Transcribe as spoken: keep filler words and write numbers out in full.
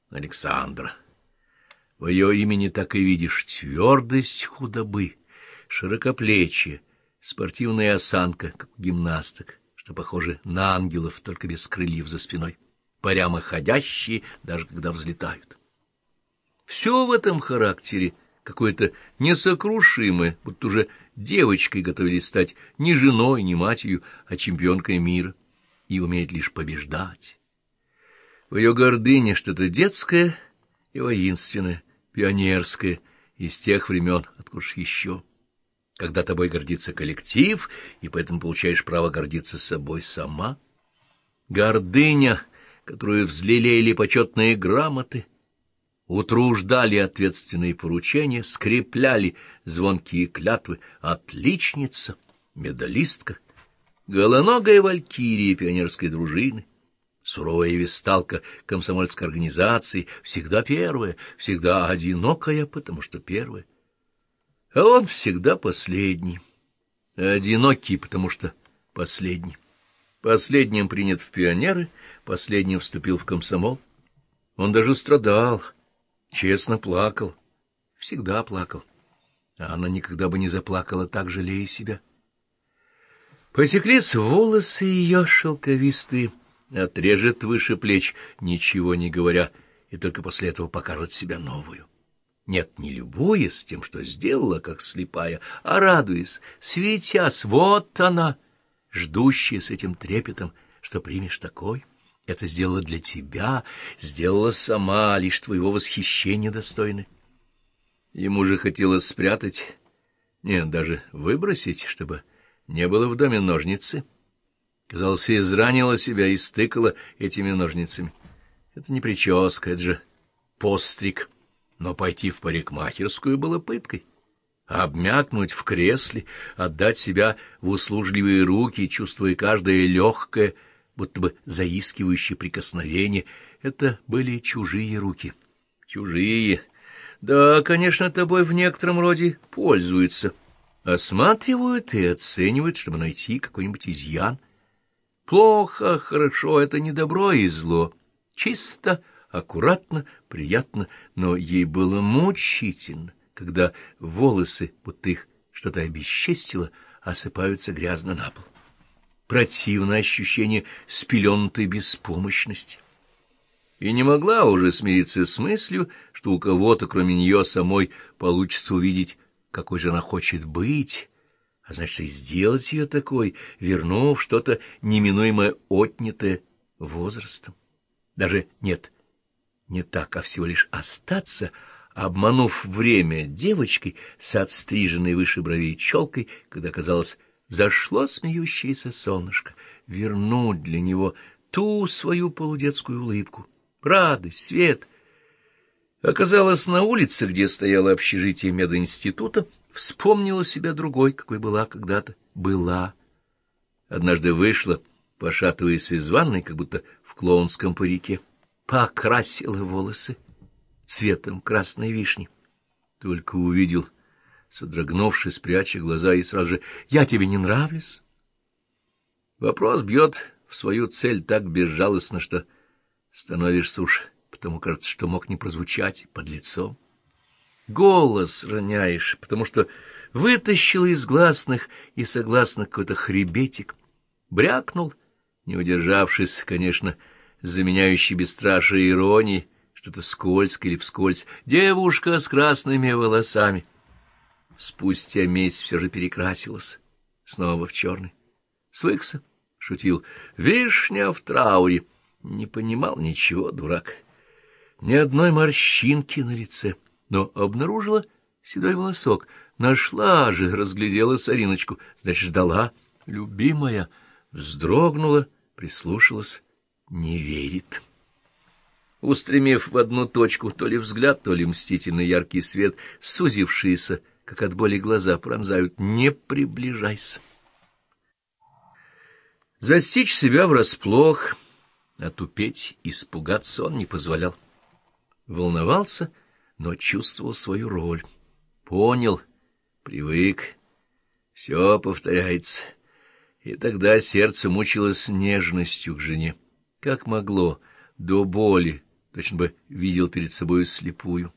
Александра. В ее имени так и видишь твердость худобы, широкоплечие, спортивная осанка, как у гимнасток, что похожи на ангелов, только без крыльев за спиной, прямо ходящие, даже когда взлетают. Все в этом характере какое-то несокрушимое, будто уже девочкой готовились стать не женой, не матерью, а чемпионкой мира, и умеет лишь побеждать. В ее гордыне что-то детское и воинственное, пионерское, из тех времен, откуда ж еще, когда тобой гордится коллектив, и поэтому получаешь право гордиться собой сама. Гордыня, которую взлелеяли почетные грамоты, утруждали ответственные поручения, скрепляли звонкие клятвы, отличница, медалистка, голоногая валькирия пионерской дружины, суровая весталка комсомольской организации, всегда первая, всегда одинокая, потому что первая. А он всегда последний, одинокий, потому что последний. Последним принят в пионеры, последним вступил в комсомол. Он даже страдал, честно плакал, всегда плакал. А она никогда бы не заплакала, так жалея себя. Потеклись волосы ее шелковистые, отрежет выше плеч, ничего не говоря, и только после этого покажет себя новую. Нет, не любуясь тем, что сделала, как слепая, а радуясь, светясь, вот она, ждущая с этим трепетом, что примешь такой. Это сделала для тебя, сделала сама, лишь твоего восхищения достойны. Ему же хотелось спрятать, нет, даже выбросить, чтобы не было в доме ножницы. Казалось, изранила себя и стыкала этими ножницами. Это не прическа, это же постриг. Но пойти в парикмахерскую было пыткой. Обмякнуть в кресле, отдать себя в услужливые руки, чувствуя каждое легкое, будто бы заискивающее прикосновение, это были чужие руки. Чужие. Да, конечно, тобой в некотором роде пользуются. Осматривают и оценивают, чтобы найти какой-нибудь изъян. Плохо, хорошо — это не добро и зло. Чисто, аккуратно, приятно, но ей было мучительно, когда волосы, будто их что-то обесчестило, осыпаются грязно на пол. Противное ощущение спеленутой беспомощности. И не могла уже смириться с мыслью, что у кого-то, кроме нее самой, получится увидеть, какой же она хочет быть, а значит, и сделать ее такой, вернув что-то неминуемо отнятое возрастом. Даже нет, не так, а всего лишь остаться, обманув время девочкой с отстриженной выше бровей челкой, когда, казалось, взошло смеющееся солнышко, вернуть для него ту свою полудетскую улыбку, радость, свет. Оказалось, на улице, где стояло общежитие мединститута, вспомнила себя другой, какой была когда-то. Была. Однажды вышла, пошатываясь из ванной, как будто в клоунском парике, покрасила волосы цветом красной вишни. Только увидел, содрогнувшись, пряча глаза, и сразу же: «Я тебе не нравлюсь?» Вопрос бьет в свою цель так безжалостно, что становишься уж, потому кажется, что мог не прозвучать под лицом. Голос роняешь, потому что вытащил из гласных и согласных какой-то хребетик, брякнул, не удержавшись, конечно, заменяющий бесстрашие иронии, что-то скользкое или вскользь: «Девушка с красными волосами». Спустя месяц все же перекрасилась, снова в черный. Свыкся, шутил: «Вишня в трауре». Не понимал ничего, дурак. Ни одной морщинки на лице, но обнаружила седой волосок. Нашла же, разглядела сориночку, значит, ждала. Любимая вздрогнула, прислушалась, не верит. Устремив в одну точку то ли взгляд, то ли мстительный яркий свет, сузившиеся, как от боли глаза, пронзают: «Не приближайся». Застичь себя врасплох, отупеть, испугаться он не позволял. Волновался, но чувствовал свою роль. Понял, привык. Все повторяется. И тогда сердце мучилось нежностью к жене. Как могло, до боли, точно бы видел перед собою слепую.